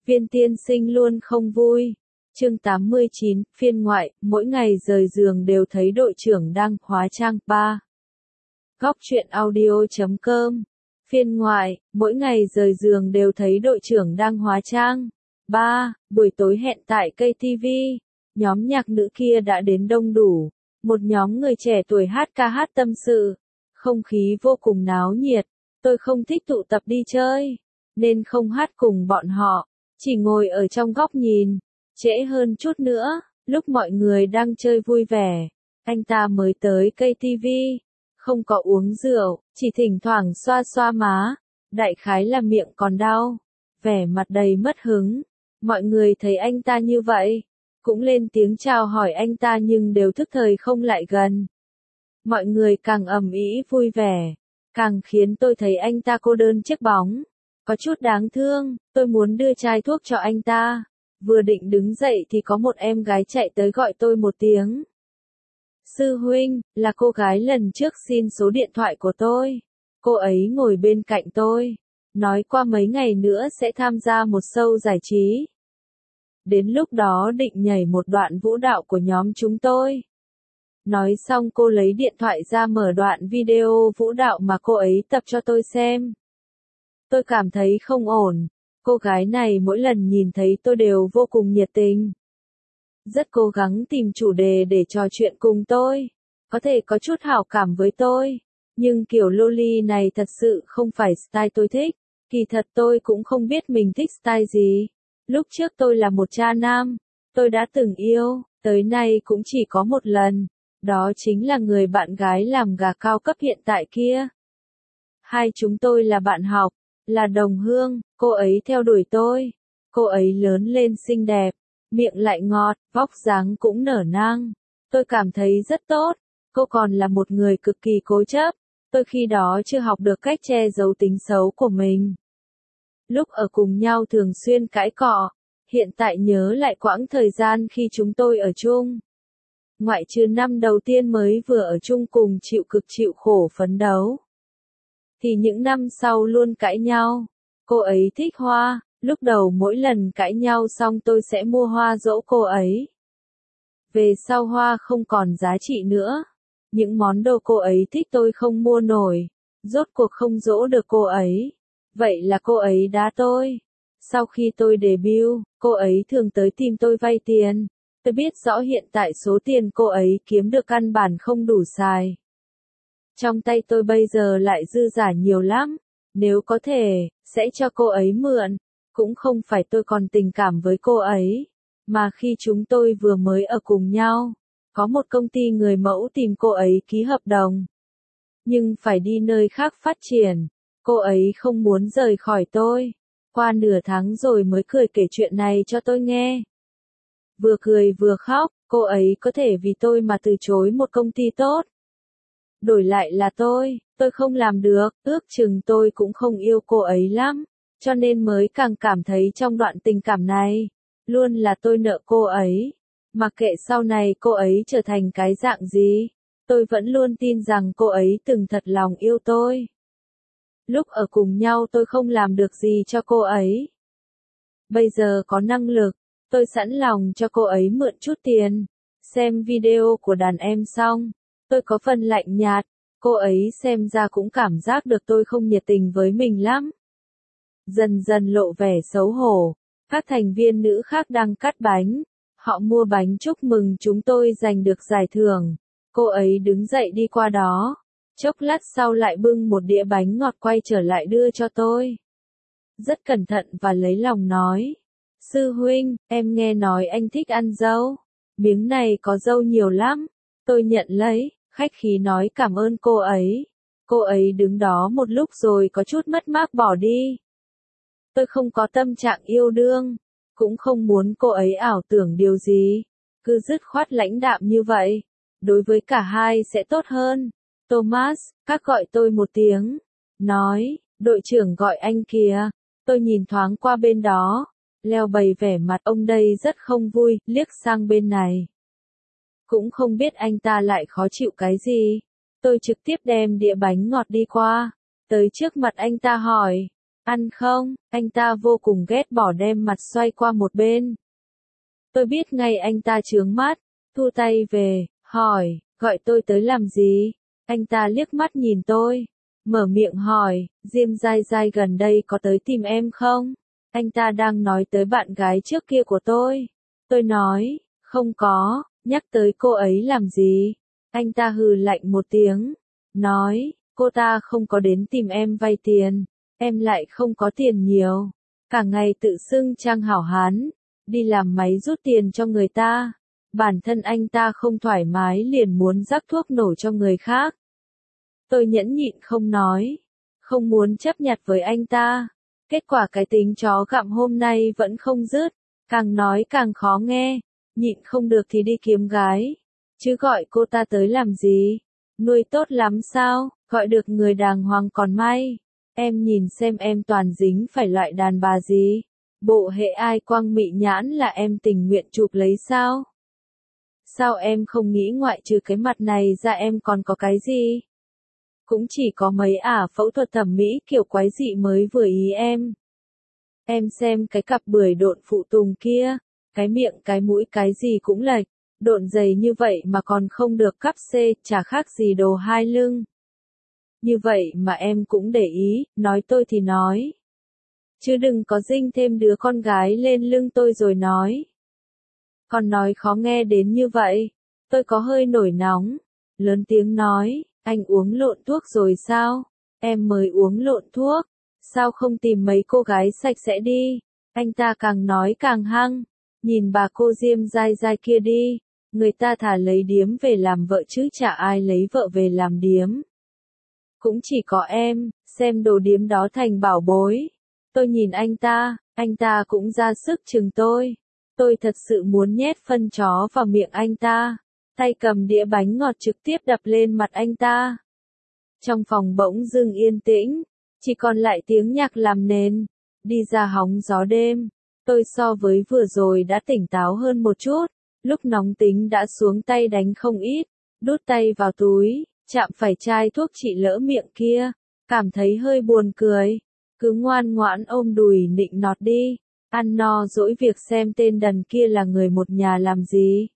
Viên tiên sinh luôn không vui. Chương 89, phiên ngoại, mỗi ngày rời giường đều thấy đội trưởng đang hóa trang. 3. Góc truyện audio.com. Phiên ngoại, mỗi ngày rời giường đều thấy đội trưởng đang hóa trang. 3. Buổi tối hẹn tại cây TV. Nhóm nhạc nữ kia đã đến đông đủ. Một nhóm người trẻ tuổi hát ca hát tâm sự. Không khí vô cùng náo nhiệt. Tôi không thích tụ tập đi chơi, nên không hát cùng bọn họ. Chỉ ngồi ở trong góc nhìn. Trễ hơn chút nữa, lúc mọi người đang chơi vui vẻ, anh ta mới tới cây TV. Không có uống rượu, chỉ thỉnh thoảng xoa xoa má. Đại khái là miệng còn đau. Vẻ mặt đầy mất hứng. Mọi người thấy anh ta như vậy, cũng lên tiếng chào hỏi anh ta nhưng đều thức thời không lại gần. Mọi người càng ầm ĩ vui vẻ, càng khiến tôi thấy anh ta cô đơn chiếc bóng. Có chút đáng thương, tôi muốn đưa chai thuốc cho anh ta. Vừa định đứng dậy thì có một em gái chạy tới gọi tôi một tiếng. Sư huynh, là cô gái lần trước xin số điện thoại của tôi. Cô ấy ngồi bên cạnh tôi, nói qua mấy ngày nữa sẽ tham gia một show giải trí. Đến lúc đó định nhảy một đoạn vũ đạo của nhóm chúng tôi. Nói xong cô lấy điện thoại ra mở đoạn video vũ đạo mà cô ấy tập cho tôi xem. Tôi cảm thấy không ổn. Cô gái này mỗi lần nhìn thấy tôi đều vô cùng nhiệt tình. Rất cố gắng tìm chủ đề để trò chuyện cùng tôi. Có thể có chút hảo cảm với tôi. Nhưng kiểu loli này thật sự không phải style tôi thích. Kỳ thật tôi cũng không biết mình thích style gì. Lúc trước tôi là một cha nam. Tôi đã từng yêu, tới nay cũng chỉ có một lần. Đó chính là người bạn gái làm gà cao cấp hiện tại kia. Hai chúng tôi là bạn học, là đồng hương, cô ấy theo đuổi tôi. Cô ấy lớn lên xinh đẹp, miệng lại ngọt, vóc dáng cũng nở nang. Tôi cảm thấy rất tốt. Cô còn là một người cực kỳ cố chấp. Tôi khi đó chưa học được cách che giấu tính xấu của mình. Lúc ở cùng nhau thường xuyên cãi cọ. Hiện tại nhớ lại quãng thời gian khi chúng tôi ở chung. Ngoại trừ năm đầu tiên mới vừa ở chung cùng chịu khổ phấn đấu. Thì những năm sau luôn cãi nhau. Cô ấy thích hoa, lúc đầu mỗi lần cãi nhau xong tôi sẽ mua hoa dỗ cô ấy. Về sau hoa không còn giá trị nữa. Những món đồ cô ấy thích tôi không mua nổi. Rốt cuộc không dỗ được cô ấy. Vậy là cô ấy đá tôi. Sau khi tôi debut, cô ấy thường tới tìm tôi vay tiền. Tôi biết rõ hiện tại số tiền cô ấy kiếm được căn bản không đủ xài. Trong tay tôi bây giờ lại dư giả nhiều lắm. Nếu có thể, sẽ cho cô ấy mượn. Cũng không phải tôi còn tình cảm với cô ấy. Mà khi chúng tôi vừa mới ở cùng nhau, có một công ty người mẫu tìm cô ấy ký hợp đồng. Nhưng phải đi nơi khác phát triển. Cô ấy không muốn rời khỏi tôi. Qua nửa tháng rồi mới cười kể chuyện này cho tôi nghe. Vừa cười vừa khóc, cô ấy có thể vì tôi mà từ chối một công ty tốt. Đổi lại là tôi không làm được, ước chừng tôi cũng không yêu cô ấy lắm, cho nên mới càng cảm thấy trong đoạn tình cảm này, luôn là tôi nợ cô ấy. Mặc kệ sau này cô ấy trở thành cái dạng gì, tôi vẫn luôn tin rằng cô ấy từng thật lòng yêu tôi. Lúc ở cùng nhau tôi không làm được gì cho cô ấy. Bây giờ có năng lực, tôi sẵn lòng cho cô ấy mượn chút tiền. Xem video của đàn em xong, tôi có phần lạnh nhạt, cô ấy xem ra cũng cảm giác được tôi không nhiệt tình với mình lắm. Dần dần lộ vẻ xấu hổ, các thành viên nữ khác đang cắt bánh, họ mua bánh chúc mừng chúng tôi giành được giải thưởng. Cô ấy đứng dậy đi qua đó, chốc lát sau lại bưng một đĩa bánh ngọt quay trở lại đưa cho tôi. Rất cẩn thận và lấy lòng nói. Sư huynh, em nghe nói anh thích ăn dâu. Miếng này có dâu nhiều lắm. Tôi nhận lấy, khách khí nói cảm ơn cô ấy. Cô ấy đứng đó một lúc rồi có chút mất mát bỏ đi. Tôi không có tâm trạng yêu đương, cũng không muốn cô ấy ảo tưởng điều gì. Cứ dứt khoát lãnh đạm như vậy. Đối với cả hai sẽ tốt hơn. Thomas, các gọi tôi một tiếng. Nói, đội trưởng gọi anh kìa. Tôi nhìn thoáng qua bên đó. Leo bày vẻ mặt ông đây rất không vui, liếc sang bên này. Cũng không biết anh ta lại khó chịu cái gì. Tôi trực tiếp đem đĩa bánh ngọt đi qua. Tới trước mặt anh ta hỏi. Ăn không? Anh ta vô cùng ghét bỏ đem mặt xoay qua một bên. Tôi biết ngay anh ta chướng mắt, thu tay về, hỏi, gọi tôi tới làm gì? Anh ta liếc mắt nhìn tôi, mở miệng hỏi, Diêm Giai Giai gần đây có tới tìm em không? Anh ta đang nói tới bạn gái trước kia của tôi. Tôi nói, không có, nhắc tới cô ấy làm gì? Anh ta hừ lạnh một tiếng, nói, cô ta không có đến tìm em vay tiền, em lại không có tiền nhiều, cả ngày tự xưng trang hảo hán, đi làm máy rút tiền cho người ta. Bản thân anh ta không thoải mái liền muốn rắc thuốc nổ cho người khác. Tôi nhẫn nhịn không nói, không muốn chấp nhặt với anh ta. Kết quả cái tính chó gặm hôm nay vẫn không dứt, càng nói càng khó nghe, nhịn không được thì đi kiếm gái. Chứ gọi cô ta tới làm gì? Nuôi tốt lắm sao? Gọi được người đàng hoàng còn may. Em nhìn xem em toàn dính phải loại đàn bà gì? Bộ hệ ai quang mị nhãn là em tình nguyện chụp lấy sao? Sao em không nghĩ ngoại trừ cái mặt này ra em còn có cái gì? Cũng chỉ có mấy phẫu thuật thẩm mỹ kiểu quái dị mới vừa ý em. Em xem cái cặp bưởi độn phụ tùng kia, cái miệng cái mũi cái gì cũng lệch, độn dày như vậy mà còn không được cắp xê, chả khác gì đồ hai lưng. Như vậy mà em cũng để ý, nói tôi thì nói. Chứ đừng có dinh thêm đứa con gái lên lưng tôi rồi nói. Còn nói khó nghe đến như vậy, tôi có hơi nổi nóng, lớn tiếng nói, anh uống lộn thuốc rồi sao? Em mới uống lộn thuốc, sao không tìm mấy cô gái sạch sẽ đi? Anh ta càng nói càng hăng, nhìn bà cô Diêm Giai Giai kia đi, người ta thà lấy điếm về làm vợ chứ chả ai lấy vợ về làm điếm. Cũng chỉ có em, xem đồ điếm đó thành bảo bối. Tôi nhìn anh ta cũng ra sức chừng tôi. Tôi thật sự muốn nhét phân chó vào miệng anh ta, tay cầm đĩa bánh ngọt trực tiếp đập lên mặt anh ta. Trong phòng bỗng dưng yên tĩnh, chỉ còn lại tiếng nhạc làm nền, đi ra hóng gió đêm. Tôi so với vừa rồi đã tỉnh táo hơn một chút, lúc nóng tính đã xuống tay đánh không ít, đút tay vào túi, chạm phải chai thuốc trị lỡ miệng kia, cảm thấy hơi buồn cười, cứ ngoan ngoãn ôm đùi nịnh nọt đi. Ăn no dỗi việc xem tên đần kia là người một nhà làm gì.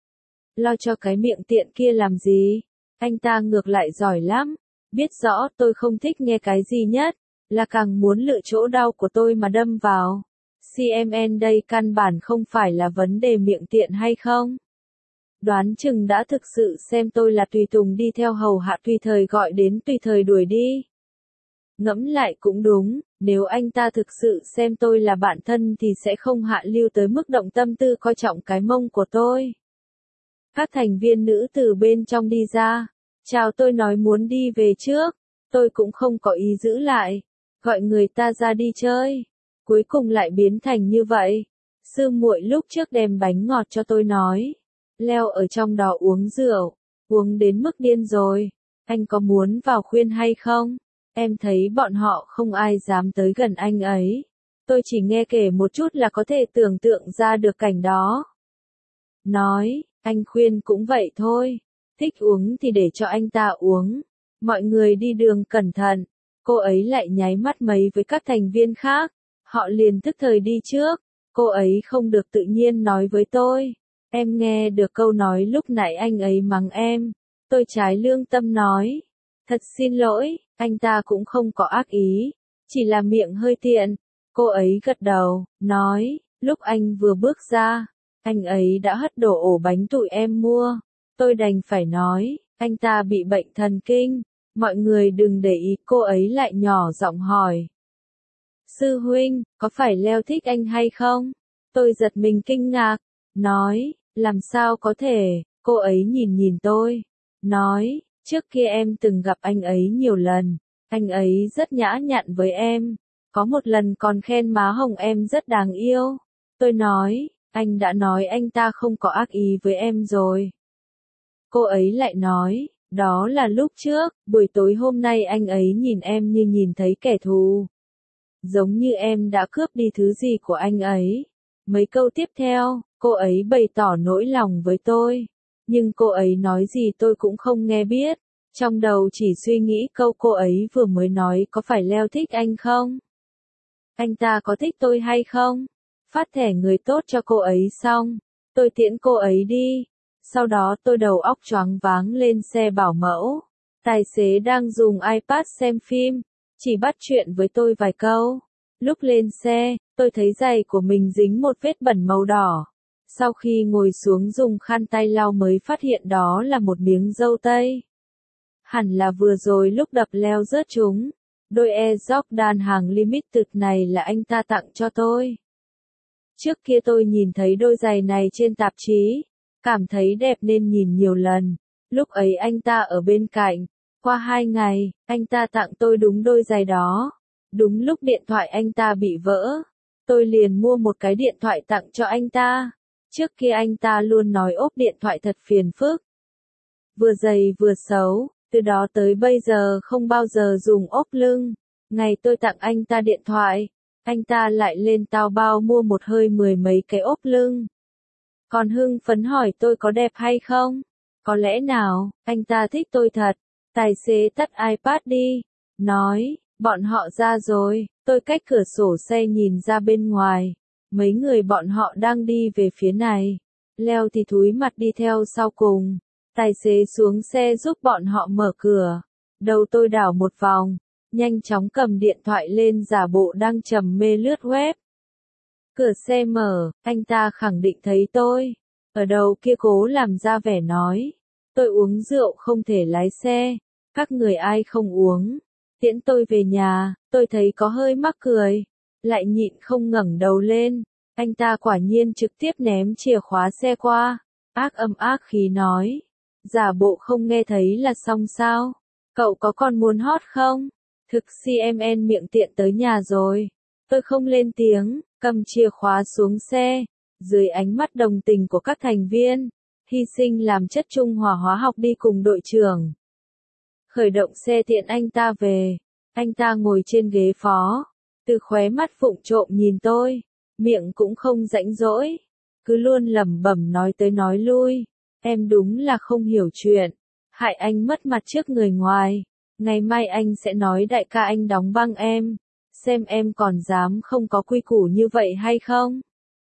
Lo cho cái miệng tiện kia làm gì. Anh ta ngược lại giỏi lắm. Biết rõ tôi không thích nghe cái gì nhất, là càng muốn lựa chỗ đau của tôi mà đâm vào. CMN đây căn bản không phải là vấn đề miệng tiện hay không. Đoán chừng đã thực sự xem tôi là tùy tùng đi theo hầu hạ tùy thời gọi đến tùy thời đuổi đi. Ngẫm lại cũng đúng, nếu anh ta thực sự xem tôi là bạn thân thì sẽ không hạ lưu tới mức động tâm tư coi trọng cái mông của tôi. Các thành viên nữ từ bên trong đi ra, chào tôi nói muốn đi về trước, tôi cũng không có ý giữ lại, gọi người ta ra đi chơi. Cuối cùng lại biến thành như vậy. Sư muội lúc trước đem bánh ngọt cho tôi nói, leo ở trong đó uống rượu, uống đến mức điên rồi, anh có muốn vào khuyên hay không? Em thấy bọn họ không ai dám tới gần anh ấy. Tôi chỉ nghe kể một chút là có thể tưởng tượng ra được cảnh đó. Nói, anh khuyên cũng vậy thôi. Thích uống thì để cho anh ta uống. Mọi người đi đường cẩn thận. Cô ấy lại nháy mắt mấy với các thành viên khác. Họ liền tức thời đi trước. Cô ấy không được tự nhiên nói với tôi. Em nghe được câu nói lúc nãy anh ấy mắng em. Tôi trái lương tâm nói. Thật xin lỗi, anh ta cũng không có ác ý. Chỉ là miệng hơi tiện. Cô ấy gật đầu, nói, lúc anh vừa bước ra, anh ấy đã hất đổ ổ bánh tụi em mua. Tôi đành phải nói, anh ta bị bệnh thần kinh. Mọi người đừng để ý, cô ấy lại nhỏ giọng hỏi. Sư huynh, có phải Leo thích anh hay không? Tôi giật mình kinh ngạc, nói, làm sao có thể, cô ấy nhìn nhìn tôi, nói, trước kia em từng gặp anh ấy nhiều lần, anh ấy rất nhã nhặn với em, có một lần còn khen má hồng em rất đáng yêu. Tôi nói, anh đã nói anh ta không có ác ý với em rồi. Cô ấy lại nói, đó là lúc trước, buổi tối hôm nay anh ấy nhìn em như nhìn thấy kẻ thù. Giống như em đã cướp đi thứ gì của anh ấy. Mấy câu tiếp theo, cô ấy bày tỏ nỗi lòng với tôi. Nhưng cô ấy nói gì tôi cũng không nghe biết. Trong đầu chỉ suy nghĩ câu cô ấy vừa mới nói có phải Leo thích anh không? Anh ta có thích tôi hay không? Phát thẻ người tốt cho cô ấy xong, tôi tiễn cô ấy đi. Sau đó tôi đầu óc choáng váng lên xe bảo mẫu. Tài xế đang dùng iPad xem phim, chỉ bắt chuyện với tôi vài câu. Lúc lên xe, tôi thấy giày của mình dính một vết bẩn màu đỏ. Sau khi ngồi xuống dùng khăn tay lau mới phát hiện đó là một miếng dâu tây. Hẳn là vừa rồi lúc đập leo rớt chúng. Đôi Air Jordan hàng limited này là anh ta tặng cho tôi. Trước kia tôi nhìn thấy đôi giày này trên tạp chí, cảm thấy đẹp nên nhìn nhiều lần. Lúc ấy anh ta ở bên cạnh. Qua 2 ngày, anh ta tặng tôi đúng đôi giày đó. Đúng lúc điện thoại anh ta bị vỡ, tôi liền mua một cái điện thoại tặng cho anh ta. Trước kia anh ta luôn nói ốp điện thoại thật phiền phức. Vừa dày vừa xấu, từ đó tới bây giờ không bao giờ dùng ốp lưng. Ngày tôi tặng anh ta điện thoại, anh ta lại lên Taobao mua một hơi 10 mấy cái ốp lưng. Còn hưng phấn hỏi tôi có đẹp hay không? Có lẽ nào, anh ta thích tôi thật. Tài xế tắt iPad đi, nói, bọn họ ra rồi. Tôi cách cửa sổ xe nhìn ra bên ngoài. Mấy người bọn họ đang đi về phía này. Leo thì thúi mặt đi theo sau cùng. Tài xế xuống xe giúp bọn họ mở cửa. Đầu tôi đảo một vòng, nhanh chóng cầm điện thoại lên giả bộ đang trầm mê lướt web. Cửa xe mở, anh ta khẳng định thấy tôi. Ở đầu kia cố làm ra vẻ nói. Tôi uống rượu không thể lái xe. Các người ai không uống. Tiễn tôi về nhà, tôi thấy có hơi mắc cười. Lại nhịn không ngẩng đầu lên. Anh ta quả nhiên trực tiếp ném chìa khóa xe qua. Ác âm ác khí nói. Giả bộ không nghe thấy là xong sao? Cậu có còn muốn hot không? Thực CMN miệng tiện tới nhà rồi. Tôi không lên tiếng, cầm chìa khóa xuống xe. Dưới ánh mắt đồng tình của các thành viên, hy sinh làm chất trung hòa hóa học đi cùng đội trưởng. Khởi động xe tiện anh ta về. Anh ta ngồi trên ghế phó. Từ khóe mắt vụng trộm nhìn tôi. Miệng cũng không rãnh rỗi. Cứ luôn lẩm bẩm nói tới nói lui. Em đúng là không hiểu chuyện. Hại anh mất mặt trước người ngoài. Ngày mai anh sẽ nói đại ca anh đóng băng em. Xem em còn dám không có quy củ như vậy hay không?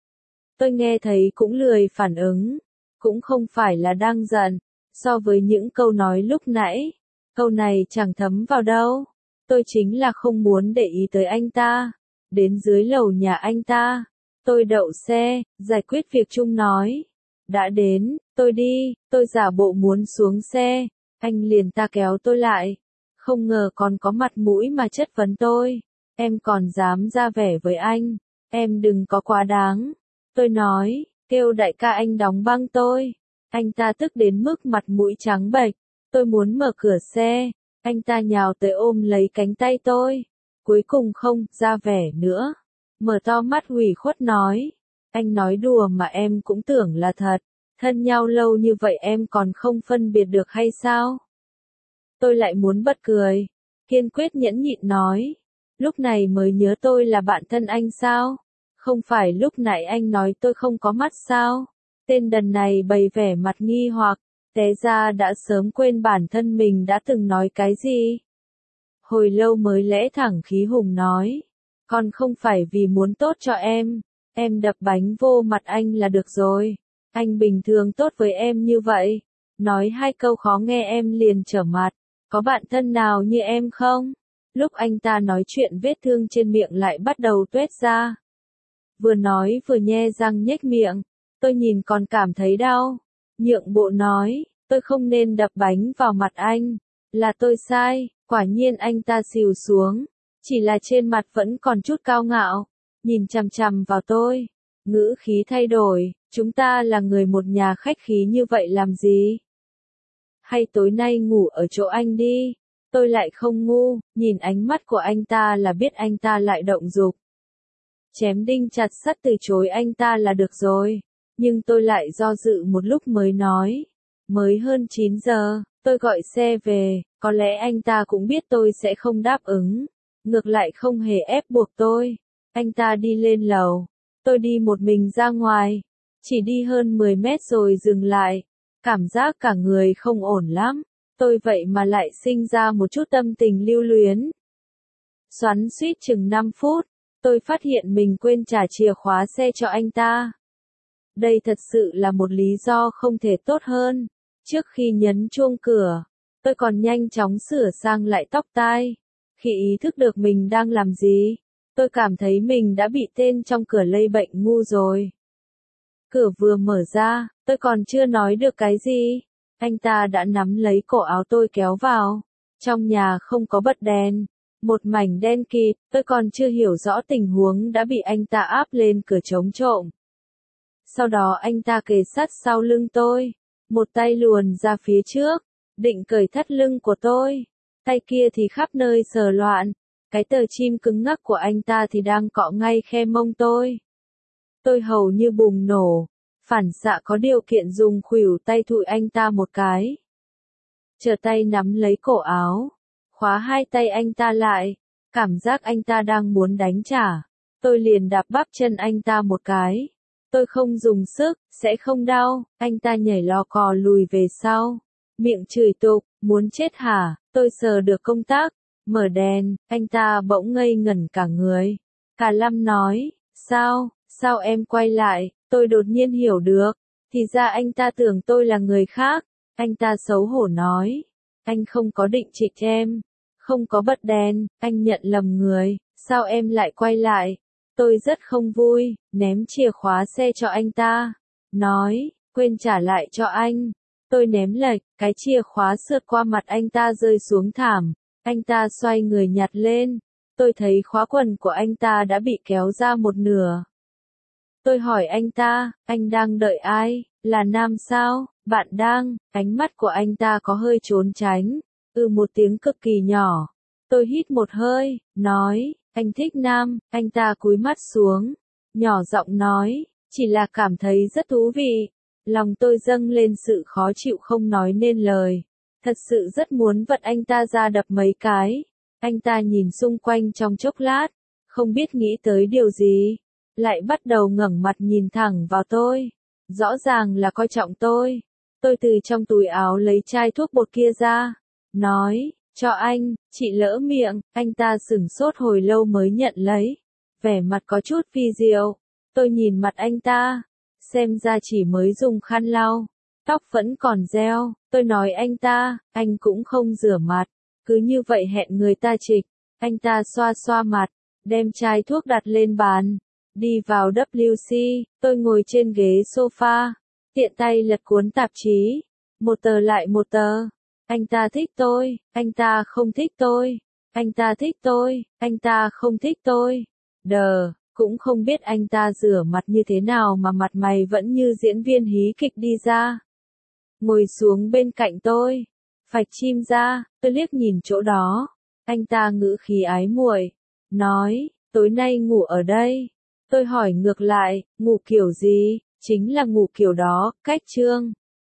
Tôi nghe thấy cũng lười phản ứng. Cũng không phải là đang giận. So với những câu nói lúc nãy, câu này chẳng thấm vào đâu. Tôi chính là không muốn để ý tới anh ta. Đến dưới lầu nhà anh ta. Tôi đậu xe, giải quyết việc chung nói. Đã đến, tôi đi, tôi giả bộ muốn xuống xe. Anh liền ta kéo tôi lại. Không ngờ còn có mặt mũi mà chất vấn tôi. Em còn dám ra vẻ với anh. Em đừng có quá đáng. Tôi nói, kêu đại ca anh đóng băng tôi. Anh ta tức đến mức mặt mũi trắng bệch. Tôi muốn mở cửa xe. Anh ta nhào tới ôm lấy cánh tay tôi. Cuối cùng không ra vẻ nữa. Mở to mắt ủy khuất nói. Anh nói đùa mà em cũng tưởng là thật. Thân nhau lâu như vậy em còn không phân biệt được hay sao? Tôi lại muốn bật cười. Kiên quyết nhẫn nhịn nói. Lúc này mới nhớ tôi là bạn thân anh sao? Không phải lúc nãy anh nói tôi không có mắt sao? Tên đần này bày vẻ mặt nghi hoặc. Té ra đã sớm quên bản thân mình đã từng nói cái gì. Hồi lâu mới lẽ thẳng khí hùng nói. Còn không phải vì muốn tốt cho em đập bánh vô mặt anh là được rồi. Anh bình thường tốt với em như vậy. Nói 2 câu khó nghe em liền trở mặt. Có bạn thân nào như em không? Lúc anh ta nói chuyện vết thương trên miệng lại bắt đầu tuét ra. Vừa nói vừa nhe răng nhếch miệng. Tôi nhìn còn cảm thấy đau. Nhượng bộ nói, tôi không nên đập bánh vào mặt anh. Là tôi sai, quả nhiên anh ta xìu xuống. Chỉ là trên mặt vẫn còn chút cao ngạo. Nhìn chằm chằm vào tôi. Ngữ khí thay đổi, chúng ta là người một nhà khách khí như vậy làm gì? Hay tối nay ngủ ở chỗ anh đi. Tôi lại không ngu, nhìn ánh mắt của anh ta là biết anh ta lại động dục. Chém đinh chặt sắt từ chối anh ta là được rồi. Nhưng tôi lại do dự một lúc mới nói. Mới hơn 9 giờ, tôi gọi xe về, có lẽ anh ta cũng biết tôi sẽ không đáp ứng. Ngược lại không hề ép buộc tôi. Anh ta đi lên lầu. Tôi đi một mình ra ngoài. Chỉ đi hơn 10 mét rồi dừng lại. Cảm giác cả người không ổn lắm. Tôi vậy mà lại sinh ra một chút tâm tình lưu luyến. Xoắn suýt chừng 5 phút. Tôi phát hiện mình quên trả chìa khóa xe cho anh ta. Đây thật sự là một lý do không thể tốt hơn. Trước khi nhấn chuông cửa, tôi còn nhanh chóng sửa sang lại tóc tai. Khi ý thức được mình đang làm gì, tôi cảm thấy mình đã bị tên trong cửa lây bệnh ngu rồi. Cửa vừa mở ra, tôi còn chưa nói được cái gì. Anh ta đã nắm lấy cổ áo tôi kéo vào. Trong nhà không có bật đèn. Một mảnh đen kịt, tôi còn chưa hiểu rõ tình huống đã bị anh ta áp lên cửa chống trộm. Sau đó anh ta kề sát sau lưng tôi. Một tay luồn ra phía trước, định cởi thắt lưng của tôi. Tay kia thì khắp nơi sờ loạn. Cái tờ chim cứng ngắc của anh ta thì đang cọ ngay khe mông tôi. Tôi hầu như bùng nổ. Phản xạ có điều kiện dùng khuỷu tay thụi anh ta một cái. Trở tay nắm lấy cổ áo. Khóa hai tay anh ta lại. Cảm giác anh ta đang muốn đánh trả. Tôi liền đạp bắp chân anh ta một cái. Tôi không dùng sức, sẽ không đau. Anh ta nhảy lò cò lùi về sau. Miệng chửi tục, muốn chết hả? Tôi sờ được công tắc. Mở đèn, anh ta bỗng ngây ngẩn cả người. Cả Lâm nói, sao em quay lại? Tôi đột nhiên hiểu được. Thì ra anh ta tưởng tôi là người khác. Anh ta xấu hổ nói. Anh không có định trịch em. Không có bật đèn, anh nhận lầm người. Sao em lại quay lại? Tôi rất không vui, ném chìa khóa xe cho anh ta. Nói, quên trả lại cho anh. Tôi ném lệch, cái chìa khóa sượt qua mặt anh ta rơi xuống thảm. Anh ta xoay người nhặt lên. Tôi thấy khóa quần của anh ta đã bị kéo ra một nửa. Tôi hỏi anh ta, anh đang đợi ai? Là nam sao? Bạn đang? Ánh mắt của anh ta có hơi trốn tránh. Một tiếng cực kỳ nhỏ. Tôi hít một hơi, nói, anh thích nam. Anh ta cúi mắt xuống. Nhỏ giọng nói, chỉ là cảm thấy rất thú vị. Lòng tôi dâng lên sự khó chịu không nói nên lời. Thật sự rất muốn vật anh ta ra đập mấy cái. Anh ta nhìn xung quanh trong chốc lát. Không biết nghĩ tới điều gì. Lại bắt đầu ngẩng mặt nhìn thẳng vào tôi. Rõ ràng là coi trọng tôi. Tôi từ trong túi áo lấy chai thuốc bột kia ra. Nói, cho anh, chị lỡ miệng. Anh ta sửng sốt hồi lâu mới nhận lấy. Vẻ mặt có chút phi diệu. Tôi nhìn mặt anh ta. Xem ra chỉ mới dùng khăn lau. Tóc vẫn còn gel. Tôi nói anh ta, anh cũng không rửa mặt. Cứ như vậy hẹn người ta trịch. Anh ta xoa xoa mặt. Đem chai thuốc đặt lên bàn. Đi vào WC, tôi ngồi trên ghế sofa. Tiện tay lật cuốn tạp chí. Một tờ lại một tờ. Anh ta thích tôi, anh ta không thích tôi. Anh ta thích tôi, anh ta không thích tôi. Cũng không biết anh ta rửa mặt như thế nào mà mặt mày vẫn như diễn viên hí kịch đi ra. Ngồi xuống bên cạnh tôi. Phạch chim ra, tôi liếc nhìn chỗ đó. Anh ta ngữ khí ái muội. Nói, tối nay ngủ ở đây. Tôi hỏi ngược lại, ngủ kiểu gì? Chính là ngủ kiểu đó, cách chương.